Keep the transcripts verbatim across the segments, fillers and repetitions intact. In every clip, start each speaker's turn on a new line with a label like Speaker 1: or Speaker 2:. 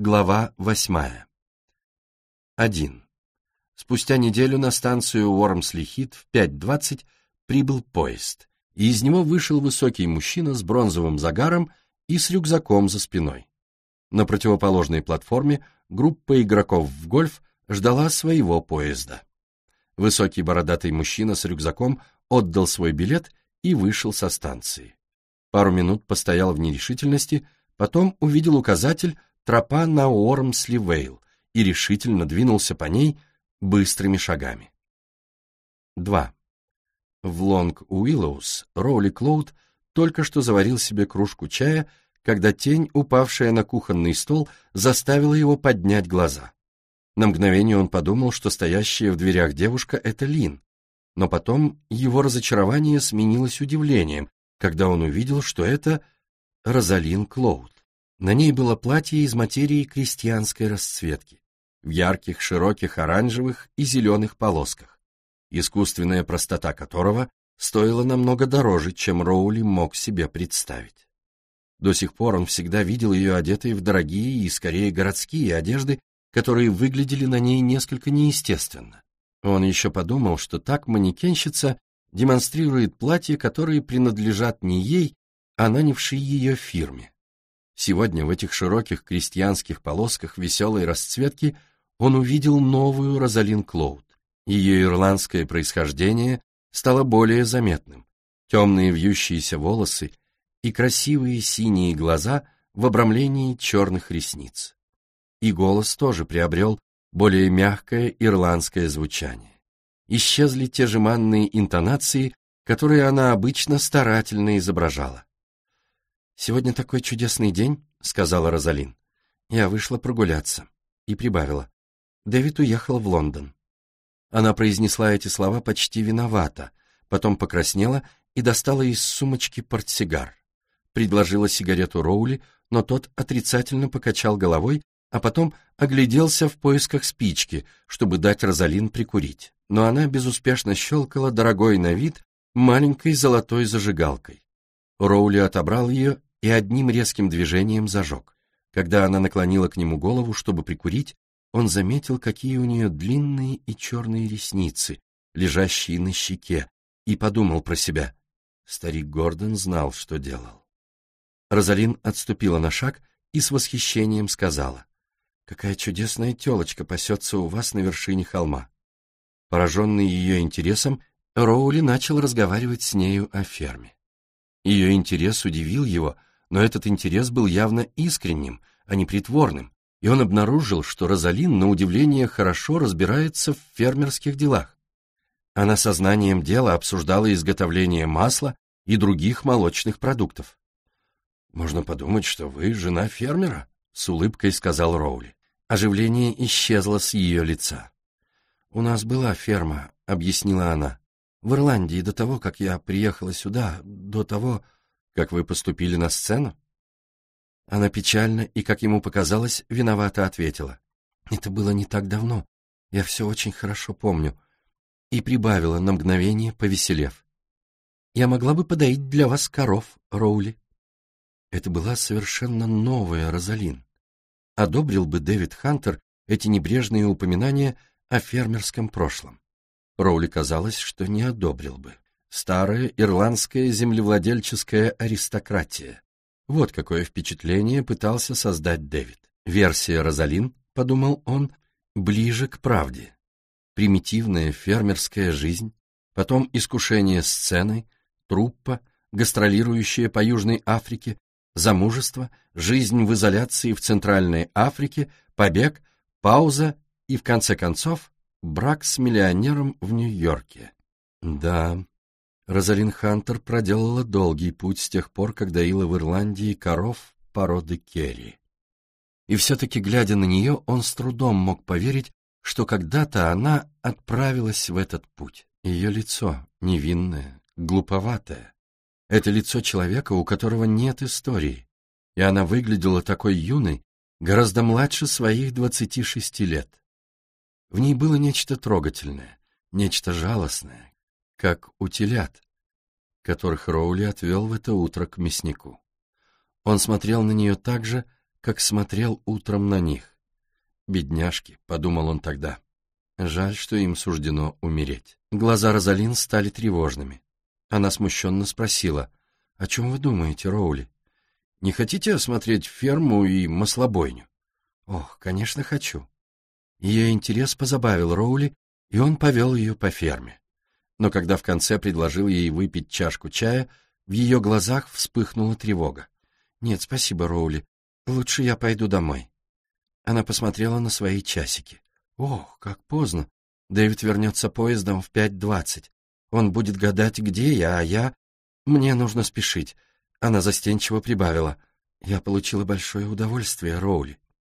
Speaker 1: Глава восьмая. один. Спустя неделю на станцию Уормсли-Хит в пять двадцать прибыл поезд, и из него вышел высокий мужчина с бронзовым загаром и с рюкзаком за спиной. На противоположной платформе группа игроков в гольф ждала своего поезда. Высокий бородатый мужчина с рюкзаком отдал свой билет и вышел со станции. Пару минут постоял в нерешительности, потом увидел указатель «Тропа на Уормсли-Вейл» и решительно двинулся по ней быстрыми шагами. два. В Лонг-Уиллоус Роули Клоуд только что заварил себе кружку чая, когда тень, упавшая на кухонный стол, заставила его поднять глаза. На мгновение он подумал, что стоящая в дверях девушка — это Лин, но потом его разочарование сменилось удивлением, когда он увидел, что это Розалин Клоуд. На ней было платье из материи крестьянской расцветки, в ярких, широких оранжевых и зеленых полосках, искусственная простота которого стоила намного дороже, чем Роули мог себе представить. До сих пор он всегда видел ее одетой в дорогие и, скорее, городские одежды, которые выглядели на ней несколько неестественно. Он еще подумал, что так манекенщица демонстрирует платья, которые принадлежат не ей, а нанявшей ее фирме. Сегодня в этих широких крестьянских полосках веселой расцветки он увидел новую Розалин Клоуд. Ее ирландское происхождение стало более заметным. Темные вьющиеся волосы и красивые синие глаза в обрамлении черных ресниц. И голос тоже приобрел более мягкое ирландское звучание. Исчезли те жеманные интонации, которые она обычно старательно изображала. «Сегодня такой чудесный день», — сказала Розалин. Я вышла прогуляться и прибавила. Дэвид уехал в Лондон. Она произнесла эти слова почти виновато, потом покраснела и достала из сумочки портсигар. Предложила сигарету Роули, но тот отрицательно покачал головой, а потом огляделся в поисках спички, чтобы дать Розалин прикурить. Но она безуспешно щелкала дорогой на вид маленькой золотой зажигалкой. Роули отобрал ее и одним резким движением зажег. Когда она наклонила к нему голову, чтобы прикурить, он заметил, какие у нее длинные и черные ресницы, лежащие на щеке, и подумал про себя. Старик Гордон знал, что делал. Розалин отступила на шаг и с восхищением сказала: «Какая чудесная телочка пасется у вас на вершине холма». Пораженный ее интересом, Роули начал разговаривать с нею о ферме. Ее интерес удивил его, но этот интерес был явно искренним, а не притворным, и он обнаружил, что Розалин, на удивление, хорошо разбирается в фермерских делах. Она сознанием дела обсуждала изготовление масла и других молочных продуктов. «Можно подумать, что вы жена фермера», — с улыбкой сказал Роули. Оживление исчезло с ее лица. «У нас была ферма», — объяснила она, — «в Ирландии до того, как я приехала сюда, до того, как вы поступили на сцену». Она печально и, как ему показалось, виновато ответила: «Это было не так давно, я все очень хорошо помню», и прибавила на мгновение, повеселев: «Я могла бы подоить для вас коров, Роули». Это была совершенно новая Розалин. Одобрил бы Дэвид Хантер эти небрежные упоминания о фермерском прошлом? Роули казалось, что не одобрил бы. Старая ирландская землевладельческая аристократия. Вот какое впечатление пытался создать Дэвид. Версия Розалин, подумал он, ближе к правде. Примитивная фермерская жизнь, потом искушение сценой, труппа, гастролирующая по Южной Африке, замужество, жизнь в изоляции в Центральной Африке, побег, пауза и, в конце концов, брак с миллионером в Нью-Йорке. Да, Розалин Хантер проделала долгий путь с тех пор, как доила в Ирландии коров породы Керри. И все-таки, глядя на нее, он с трудом мог поверить, что когда-то она отправилась в этот путь. Ее лицо невинное, глуповатое. Это лицо человека, у которого нет истории, и она выглядела такой юной, гораздо младше своих двадцати шести лет. В ней было нечто трогательное, нечто жалостное, как у телят, которых Роули отвел в это утро к мяснику. Он смотрел на нее так же, как смотрел утром на них. «Бедняжки», — подумал он тогда. Жаль, что им суждено умереть. Глаза Розалин стали тревожными. Она смущенно спросила: «О чем вы думаете, Роули? Не хотите осмотреть ферму и маслобойню?» «Ох, конечно, хочу». Ее интерес позабавил Роули, и он повел ее по ферме. Но когда в конце предложил ей выпить чашку чая, в ее глазах вспыхнула тревога. «Нет, спасибо, Роули. Лучше я пойду домой». Она посмотрела на свои часики. «Ох, как поздно. Дэвид вернется поездом в пять двадцать. Он будет гадать, где я, а я... Мне нужно спешить». Она застенчиво прибавила: «Я получила большое удовольствие, Роули».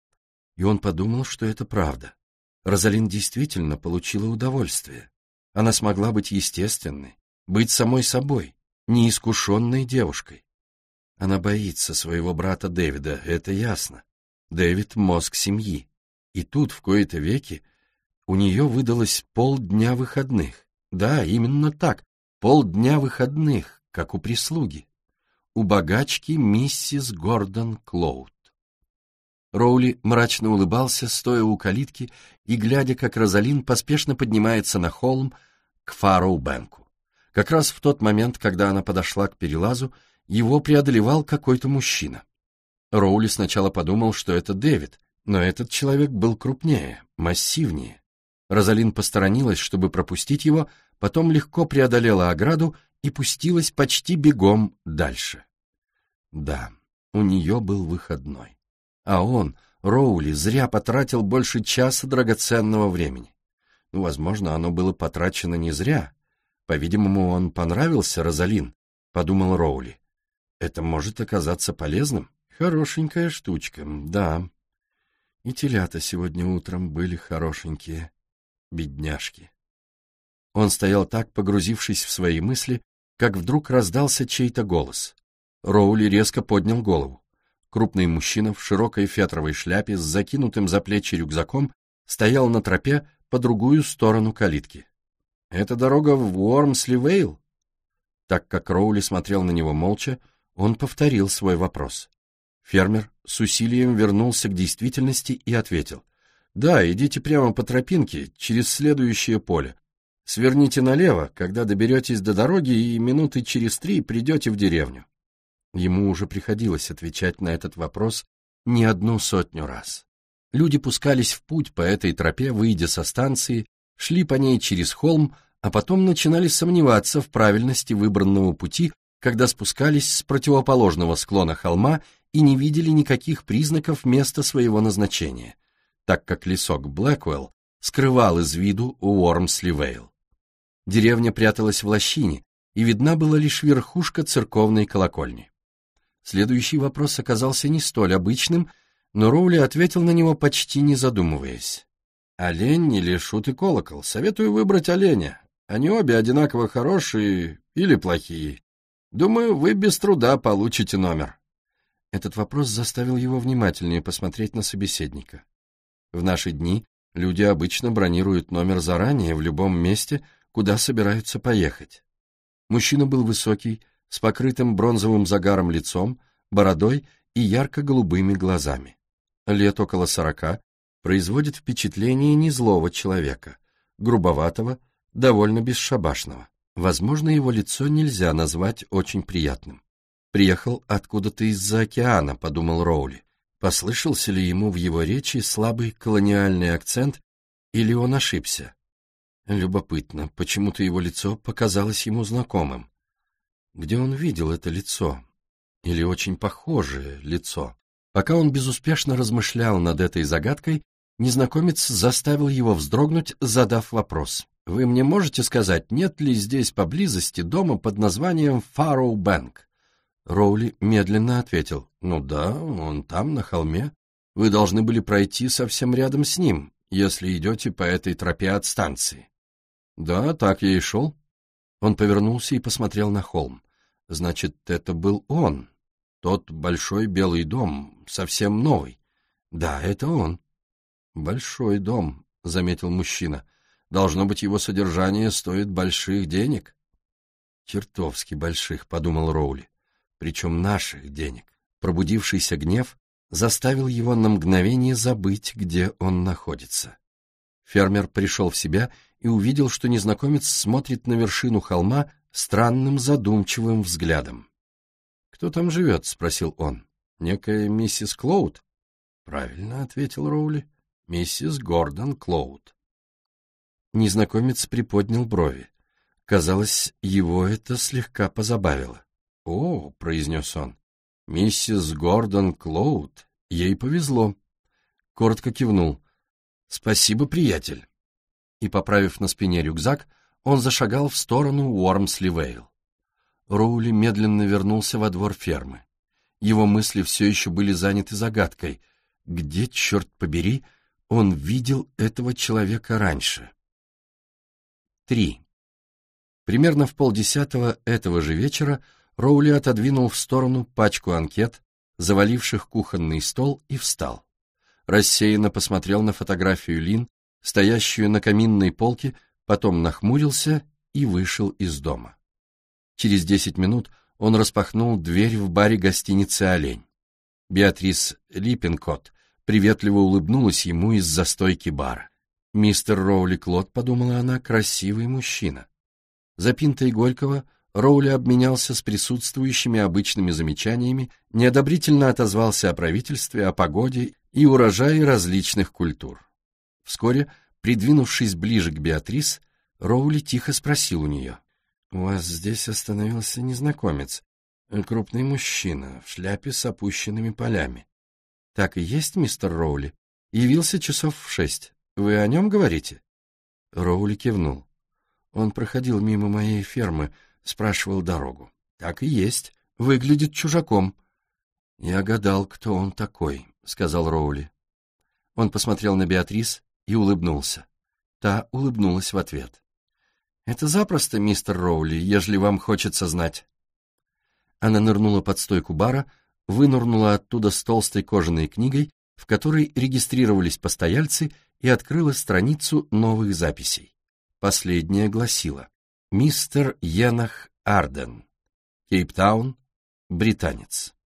Speaker 1: И он подумал, что это правда. Розалин действительно получила удовольствие. Она смогла быть естественной, быть самой собой, неискушенной девушкой. Она боится своего брата Дэвида, это ясно. Дэвид — мозг семьи. И тут, в кои-то веки, у нее выдалось полдня выходных. Да, именно так, полдня выходных, как у прислуги. У богачки миссис Гордон Клоуд. Роули мрачно улыбался, стоя у калитки и глядя, как Розалин поспешно поднимается на холм к Фарроу-Бэнку. Как раз в тот момент, когда она подошла к перелазу, его преодолевал какой-то мужчина. Роули сначала подумал, что это Дэвид, но этот человек был крупнее, массивнее. Розалин посторонилась, чтобы пропустить его, потом легко преодолела ограду и пустилась почти бегом дальше. Да, у нее был выходной. А он, Роули, зря потратил больше часа драгоценного времени. Ну, возможно, оно было потрачено не зря. По-видимому, он понравился Розалин, подумал Роули. Это может оказаться полезным. Хорошенькая штучка, да. И телята сегодня утром были хорошенькие. Бедняжки. Он стоял так, погрузившись в свои мысли, как вдруг раздался чей-то голос. Роули резко поднял голову. Крупный мужчина в широкой фетровой шляпе с закинутым за плечи рюкзаком стоял на тропе по другую сторону калитки. «Это дорога в Уормсли-Вейл?» Так как Роули смотрел на него молча, он повторил свой вопрос. Фермер с усилием вернулся к действительности и ответил: «Да, идите прямо по тропинке, через следующее поле. Сверните налево, когда доберетесь до дороги, и минуты через три придете в деревню». Ему уже приходилось отвечать на этот вопрос не одну сотню раз. Люди пускались в путь по этой тропе, выйдя со станции, шли по ней через холм, а потом начинали сомневаться в правильности выбранного пути, когда спускались с противоположного склона холма и не видели никаких признаков места своего назначения, так как лесок Блэквелл скрывал из виду Уормсли-Вейл. Деревня пряталась в лощине, и видна была лишь верхушка церковной колокольни. Следующий вопрос оказался не столь обычным, но Роули ответил на него, почти не задумываясь. «Олень или шут и колокол? Советую выбрать оленя. Они обе одинаково хорошие или плохие. Думаю, вы без труда получите номер». Этот вопрос заставил его внимательнее посмотреть на собеседника. В наши дни люди обычно бронируют номер заранее в любом месте, куда собираются поехать. Мужчина был высокий, с покрытым бронзовым загаром лицом, бородой и ярко-голубыми глазами. Лет около сорока, производит впечатление незлого человека, грубоватого, довольно бесшабашного. Возможно, его лицо нельзя назвать очень приятным. «Приехал откуда-то из-за океана», — подумал Роули. Послышался ли ему в его речи слабый колониальный акцент, или он ошибся? Любопытно, почему-то его лицо показалось ему знакомым. Где он видел это лицо? Или очень похожее лицо? Пока он безуспешно размышлял над этой загадкой, незнакомец заставил его вздрогнуть, задав вопрос. «Вы мне можете сказать, нет ли здесь поблизости дома под названием Фарроу-Бэнк?» Роули медленно ответил: «Ну да, он там, на холме. Вы должны были пройти совсем рядом с ним, если идете по этой тропе от станции». «Да, так я и шел». Он повернулся и посмотрел на холм. Значит, это был он. Тот большой белый дом, совсем новый. Да, это он. «Большой дом», — заметил мужчина. «Должно быть, его содержание стоит больших денег». «Чертовски больших», — подумал Роули. «Причем наших денег». Пробудившийся гнев заставил его на мгновение забыть, где он находится. Фермер пришел в себя и увидел, что незнакомец смотрит на вершину холма странным задумчивым взглядом. «Кто там живет?» — спросил он. «Некая миссис Клоуд?» «Правильно», — ответил Роули. «Миссис Гордон Клоуд». Незнакомец приподнял брови. Казалось, его это слегка позабавило. «О», — произнес он, — «миссис Гордон Клоуд, ей повезло». Коротко кивнул. «Спасибо, приятель». И, поправив на спине рюкзак, он зашагал в сторону Уормсли-Вейл. Роули медленно вернулся во двор фермы. Его мысли все еще были заняты загадкой. Где, черт побери, он видел этого человека раньше? Три. Примерно в полдесятого этого же вечера Роули отодвинул в сторону пачку анкет, заваливших кухонный стол, и встал. Рассеянно посмотрел на фотографию Лин, стоящую на каминной полке, потом нахмурился и вышел из дома. Через десять минут он распахнул дверь в баре гостиницы «Олень». Беатрис Липпинкотт приветливо улыбнулась ему из-за стойки бара. «Мистер Роули Клод», — подумала она, — «красивый мужчина». За пинтой Горького Роули обменялся с присутствующими обычными замечаниями, неодобрительно отозвался о правительстве, о погоде и урожае различных культур. Вскоре, придвинувшись ближе к Беатрис, Роули тихо спросил у нее: «У вас здесь остановился незнакомец, крупный мужчина, в шляпе с опущенными полями». «Так и есть, мистер Роули. Явился часов в шесть. Вы о нем говорите?» Роули кивнул. «Он проходил мимо моей фермы, спрашивал дорогу». «Так и есть. Выглядит чужаком». «Я гадал, кто он такой», — сказал Роули. Он посмотрел на Беатрис и улыбнулся. Та улыбнулась в ответ. «Это запросто, мистер Роули, ежели вам хочется знать». Она нырнула под стойку бара, вынырнула оттуда с толстой кожаной книгой, в которой регистрировались постояльцы, и открыла страницу новых записей. Последняя гласила: «Мистер Енах Арден, Кейптаун, британец».